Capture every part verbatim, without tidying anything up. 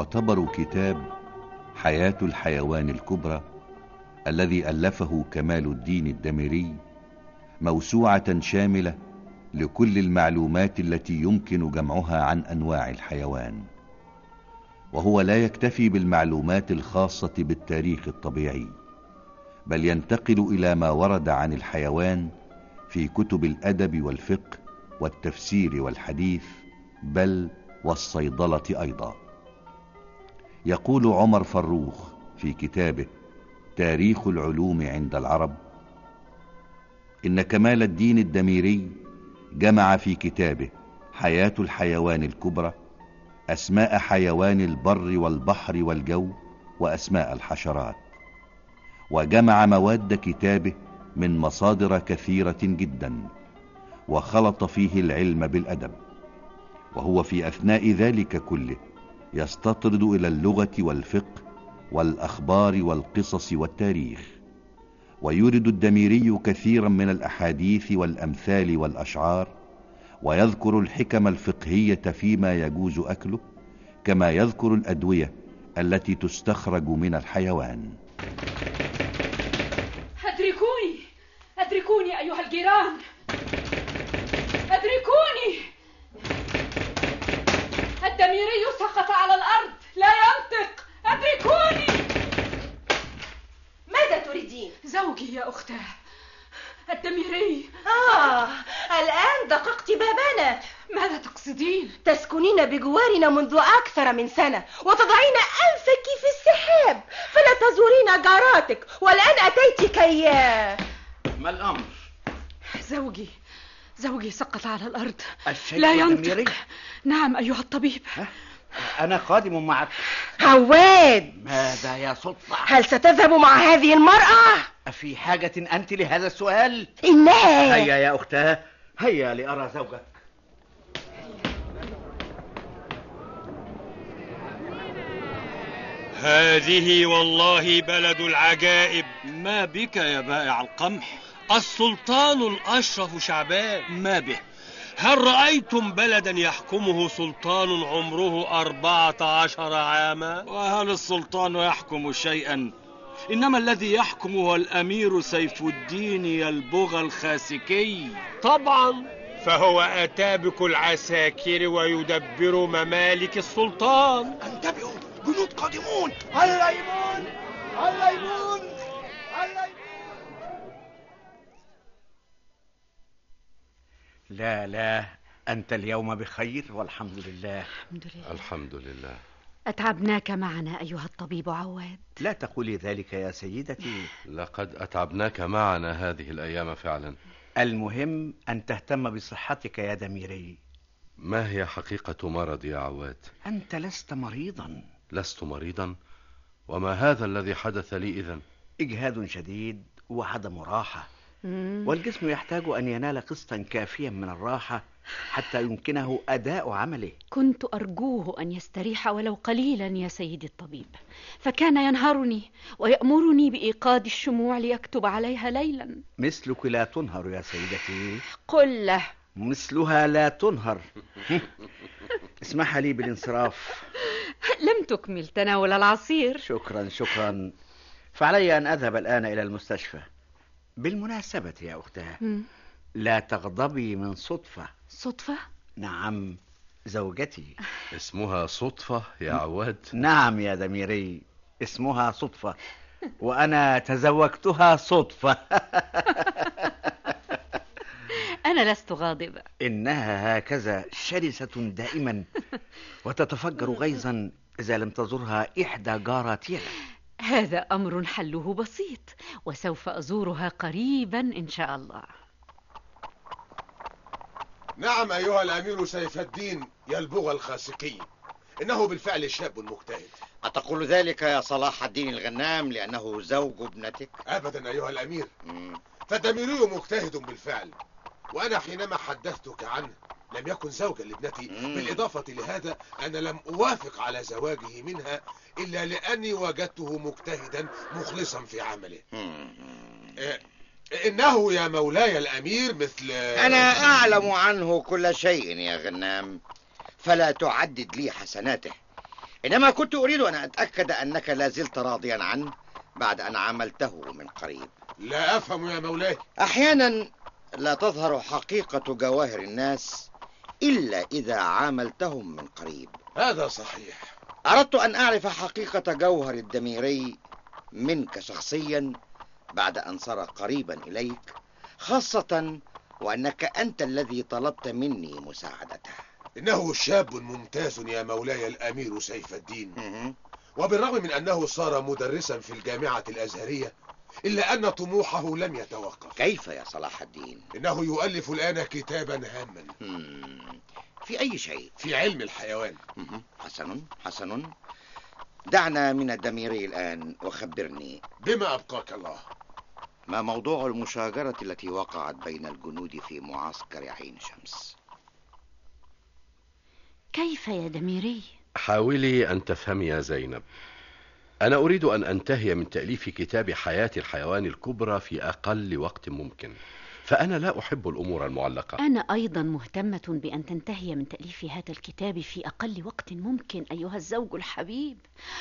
يعتبر كتاب حياة الحيوان الكبرى الذي ألفه كمال الدين الدميري موسوعة شاملة لكل المعلومات التي يمكن جمعها عن أنواع الحيوان، وهو لا يكتفي بالمعلومات الخاصة بالتاريخ الطبيعي، بل ينتقل إلى ما ورد عن الحيوان في كتب الأدب والفقه والتفسير والحديث، بل والصيدلة أيضا. يقول عمر فروخ في كتابه تاريخ العلوم عند العرب: إن كمال الدين الدميري جمع في كتابه حياة الحيوان الكبرى أسماء حيوان البر والبحر والجو وأسماء الحشرات، وجمع مواد كتابه من مصادر كثيرة جدا، وخلط فيه العلم بالأدب، وهو في أثناء ذلك كله يستطرد إلى اللغة والفقه والأخبار والقصص والتاريخ، ويورد الدميري كثيرا من الأحاديث والأمثال والأشعار، ويذكر الحكم الفقهية فيما يجوز أكله، كما يذكر الأدوية التي تستخرج من الحيوان. أدركوني أدركوني أيها الجيران، أدركوني، الدميري سقط على الأرض لا ينطق، أدركوني. ماذا تريدين؟ زوجي يا أختاه الدميري. آه، الآن دققت بابنا. ماذا تقصدين؟ تسكنين بجوارنا منذ أكثر من سنة، وتضعين أنفك في السحاب فلا تزورين جاراتك، والآن أتيت كي... ما الأمر؟ زوجي زوجي سقط على الأرض الشيء لا ينطق. دميري؟ نعم أيها الطبيب. ها؟ أنا قادم معك. عواد، ماذا يا صدفة؟ هل ستذهب مع هذه المرأة؟ أفي حاجة أنت لهذا السؤال؟ إنها هيا يا أختاه، هيا لأرى زوجك. هذه والله بلد العجائب. ما بك يا بائع القمح؟ السلطان الأشرف شعبان. ما به؟ هل رأيتم بلدا يحكمه سلطان عمره أربعة عشر عاما؟ وهل السلطان يحكم شيئا؟ إنما الذي يحكم هو الأمير سيف الدين يلبغ الخاسكي. طبعا، فهو أتابك العساكر ويدبر ممالك السلطان. انتبهوا، جنود قادمون. الليمون الليمون الليمون. لا لا، أنت اليوم بخير والحمد لله. الحمد لله. الحمد لله. أتعبناك معنا أيها الطبيب عواد. لا تقولي ذلك يا سيدتي. لقد أتعبناك معنا هذه الأيام فعلا. المهم أن تهتم بصحتك يا دميري. ما هي حقيقة مرضي يا عواد؟ أنت لست مريضا. لست مريضا؟ وما هذا الذي حدث لي إذن؟ إجهاد شديد وعدم راحة، والجسم يحتاج أن ينال قسطا كافيا من الراحة حتى يمكنه أداء عمله. كنت أرجوه أن يستريح ولو قليلا يا سيدي الطبيب، فكان ينهرني ويأمرني بإيقاد الشموع ليكتب عليها ليلا. مثلك لا تنهر يا سيدتي. قل له مثلها لا تنهر. اسمح لي بالانصراف. لم تكمل تناول العصير. شكرا شكرا، فعلي أن أذهب الآن إلى المستشفى. بالمناسبة يا أختها، لا تغضبي من صدفة. صدفة؟ نعم، زوجتي. اسمها صدفة يا عواد؟ نعم يا دميري، اسمها صدفة، وأنا تزوجتها صدفة. أنا لست غاضبة. إنها هكذا شرسة دائما، وتتفجر غيظا إذا لم تزرها إحدى جاراتها. هذا أمر حله بسيط، وسوف أزورها قريبا إن شاء الله. نعم أيها الأمير سيف الدين يلبغ الخاسكي، إنه بالفعل شاب مجتهد. أتقول ذلك يا صلاح الدين الغنام لأنه زوج ابنتك؟ أبدا أيها الأمير، مم. فالدميري مجتهد بالفعل، وأنا حينما حدثتك عنه لم يكن زوجا لابنتي. مم. بالإضافة لهذا أنا لم أوافق على زواجه منها إلا لأني وجدته مجتهدا مخلصا في عمله. إيه إنه يا مولاي الأمير مثل... أنا أعلم عنه كل شيء يا غنام، فلا تعدد لي حسناته. إنما كنت أريد أن أتأكد أنك لا زلت راضيا عنه بعد أن عملته من قريب. لا أفهم يا مولاي. أحيانا لا تظهر حقيقة جواهر الناس إلا إذا عاملتهم من قريب. هذا صحيح. أردت أن أعرف حقيقة جوهر الدميري منك شخصيا بعد أن صار قريبا إليك، خاصة وأنك أنت الذي طلبت مني مساعدته. إنه شاب ممتاز يا مولاي الأمير سيف الدين، وبالرغم من أنه صار مدرسا في الجامعة الأزهرية إلا أن طموحه لم يتوقف. كيف يا صلاح الدين؟ إنه يؤلف الآن كتابا هاما. في أي شيء؟ في علم الحيوان. حسن حسن، دعنا من الدميري الآن وخبرني. بما أبقاك الله. ما موضوع المشاجرة التي وقعت بين الجنود في معسكر عين شمس؟ كيف يا دميري؟ حاولي أن تفهمي يا زينب، أنا أريد أن أنتهي من تأليف كتاب حياة الحيوان الكبرى في أقل وقت ممكن، فأنا لا أحب الأمور المعلقة. أنا أيضا مهتمة بأن تنتهي من تأليف هذا الكتاب في أقل وقت ممكن أيها الزوج الحبيب،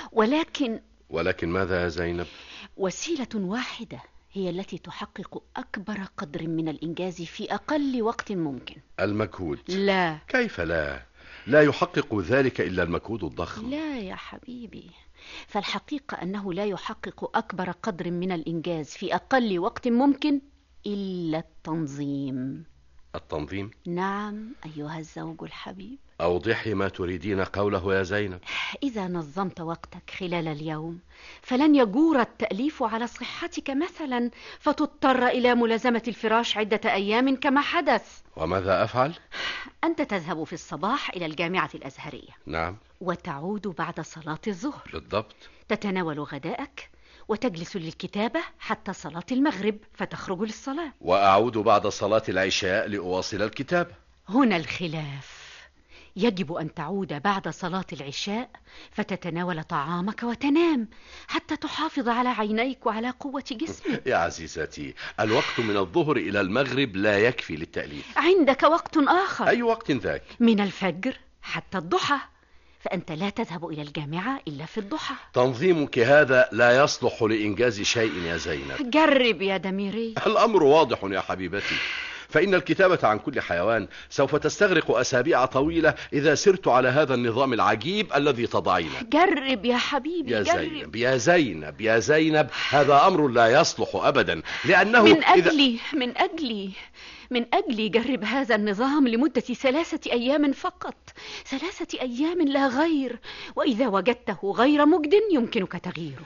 ولكن ولكن ماذا يا زينب؟ وسيلة واحدة هي التي تحقق أكبر قدر من الإنجاز في أقل وقت ممكن. المجهود؟ لا. كيف لا؟ لا يحقق ذلك إلا المجهود الضخم. لا يا حبيبي، فالحقيقة أنه لا يحقق أكبر قدر من الإنجاز في أقل وقت ممكن إلا التنظيم. التنظيم؟ نعم أيها الزوج الحبيب. أوضحي ما تريدين قوله يا زينب. إذا نظمت وقتك خلال اليوم فلن يجور التأليف على صحتك مثلا، فتضطر إلى ملازمة الفراش عدة أيام كما حدث. وماذا أفعل؟ أنت تذهب في الصباح إلى الجامعة الأزهرية. نعم. وتعود بعد صلاة الظهر. بالضبط. تتناول غداءك وتجلس للكتابة حتى صلاة المغرب فتخرج للصلاة. وأعود بعد صلاة العشاء لأواصل الكتابة. هنا الخلاف، يجب أن تعود بعد صلاة العشاء فتتناول طعامك وتنام حتى تحافظ على عينيك وعلى قوة جسمك. يا عزيزتي، الوقت من الظهر إلى المغرب لا يكفي للتأليف. عندك وقت آخر. أي وقت ذاك؟ من الفجر حتى الضحى، فأنت لا تذهب إلى الجامعة إلا في الضحى. تنظيمك هذا لا يصلح لإنجاز شيء يا زينب. جرب يا دميري. الأمر واضح يا حبيبتي، فإن الكتابة عن كل حيوان سوف تستغرق أسابيع طويلة إذا سرت على هذا النظام العجيب الذي تضعينه. جرب يا حبيبي. يا جرب. زينب يا زينب يا زينب، هذا أمر لا يصلح أبدا، لأنه من إذا... أجلي من أجلي من أجلي جرب هذا النظام لمدة ثلاثة أيام فقط، ثلاثة أيام لا غير، وإذا وجدته غير مجد يمكنك تغييره.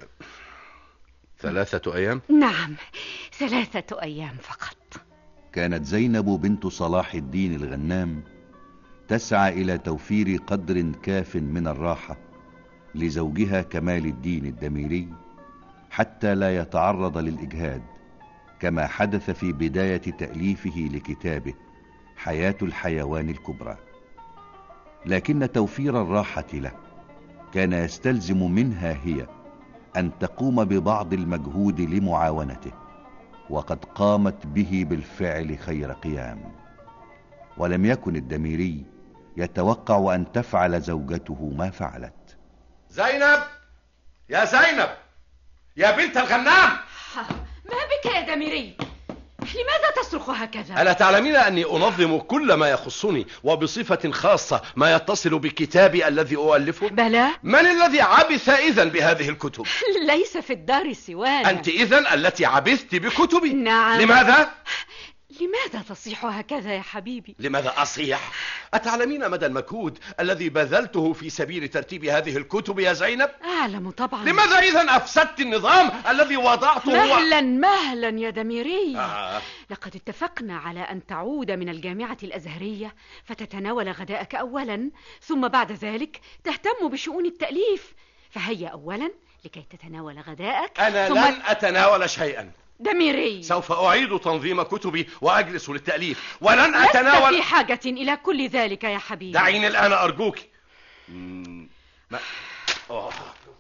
ثلاثة أيام؟ نعم، ثلاثة أيام فقط. كانت زينب بنت صلاح الدين الغنام تسعى إلى توفير قدر كاف من الراحة لزوجها كمال الدين الدميري حتى لا يتعرض للإجهاد، كما حدث في بداية تأليفه لكتابه حياة الحيوان الكبرى. لكن توفير الراحة له كان يستلزم منها هي أن تقوم ببعض المجهود لمعاونته، وقد قامت به بالفعل خير قيام. ولم يكن الدميري يتوقع أن تفعل زوجته ما فعلت. زينب يا زينب يا بنت الغنام، ما بك يا دميري؟ لماذا تصرخ هكذا؟ ألا تعلمين أني أنظم كل ما يخصني، وبصفة خاصة ما يتصل بكتابي الذي أؤلفه؟ بلى. من الذي عبث إذن بهذه الكتب؟ ليس في الدار سوانا. أنت إذن التي عبثت بكتبي؟ نعم. لماذا؟ لماذا تصيح هكذا يا حبيبي؟ لماذا أصيح؟ أتعلمين مدى المجهود الذي بذلته في سبيل ترتيب هذه الكتب يا زينب؟ أعلم طبعا. لماذا إذن أفسدت النظام الذي وضعته؟ مهلا مهلا يا دميري. آه. لقد اتفقنا على أن تعود من الجامعة الأزهرية فتتناول غداءك أولا، ثم بعد ذلك تهتم بشؤون التأليف. فهيا أولا لكي تتناول غداءك. أنا ثم... لن أتناول شيئا. دميري، سوف أعيد تنظيم كتبي وأجلس للتأليف، ولن أتناول. لست في حاجة إلى كل ذلك يا حبيبي. دعيني الآن أرجوك. ما... أوه.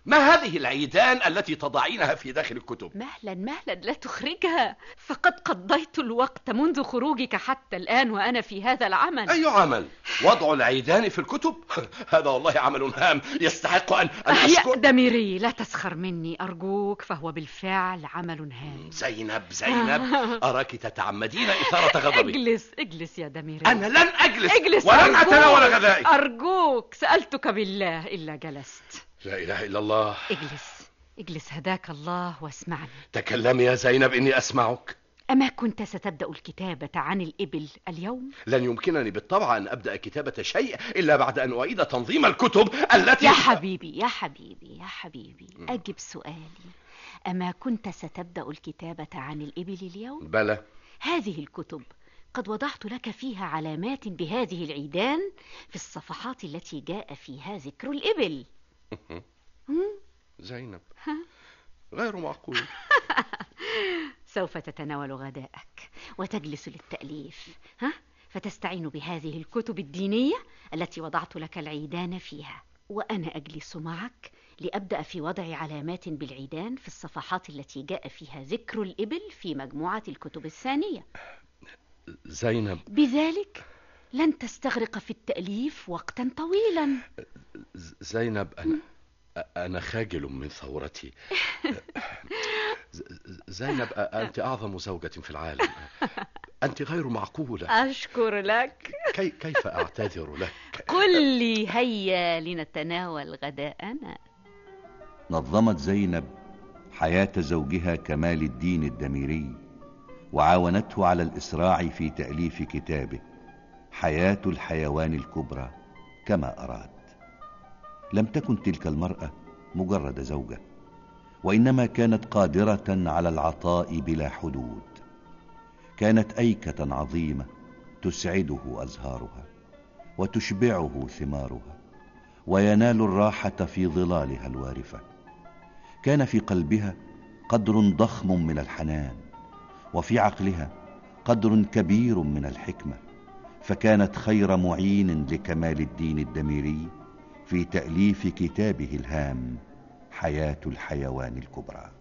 ما هذه العيدان التي تضعينها في داخل الكتب؟ مهلا مهلا، لا تخرجها، فقد قضيت الوقت منذ خروجك حتى الآن وأنا في هذا العمل. أي عمل؟ وضع العيدان في الكتب؟ هذا والله عمل هام يستحق أن, أن أشكر. يا دميري لا تسخر مني أرجوك، فهو بالفعل عمل هام. زينب زينب أراك تتعمدين إثارة غضبي. اجلس اجلس يا دميري. أنا لن أجلس, اجلس ولن أرجوك. أتناول غذائي. أرجوك سألتك بالله إلا جلست. لا إله إلا الله. اجلس اجلس هداك الله واسمعني. تكلمي يا زينب إني أسمعك. أما كنت ستبدأ الكتابة عن الإبل اليوم؟ لن يمكنني بالطبع أن أبدأ كتابة شيء إلا بعد أن أعيد تنظيم الكتب التي... يا حبيبي يا حبيبي يا حبيبي أجب سؤالي. أما كنت ستبدأ الكتابة عن الإبل اليوم؟ بلى. هذه الكتب قد وضعت لك فيها علامات بهذه العيدان في الصفحات التي جاء فيها ذكر الإبل. زينب غير معقول. سوف تتناول غداءك وتجلس للتأليف، ها؟ فتستعين بهذه الكتب الدينية التي وضعت لك العيدان فيها، وأنا أجلس معك لأبدأ في وضع علامات بالعيدان في الصفحات التي جاء فيها ذكر الإبل في مجموعة الكتب الثانية. زينب بذلك لن تستغرق في التأليف وقتا طويلا. زينب أنا أنا خاجل من ثورتي. زينب أنت أعظم زوجة في العالم، أنت غير معقولة. أشكر لك. كي كيف أعتذر لك؟ قل لي هيا لنتناول غداءنا. نظمت زينب حياة زوجها كمال الدين الدميري، وعاونته على الإسراع في تأليف كتابه حياة الحيوان الكبرى كما أراد. لم تكن تلك المرأة مجرد زوجة، وإنما كانت قادرة على العطاء بلا حدود. كانت أيكة عظيمة تسعده أزهارها وتشبعه ثمارها، وينال الراحة في ظلالها الوارفة. كان في قلبها قدر ضخم من الحنان، وفي عقلها قدر كبير من الحكمة، فكانت خير معين لكمال الدين الدميري في تأليف كتابه الهام حياة الحيوان الكبرى.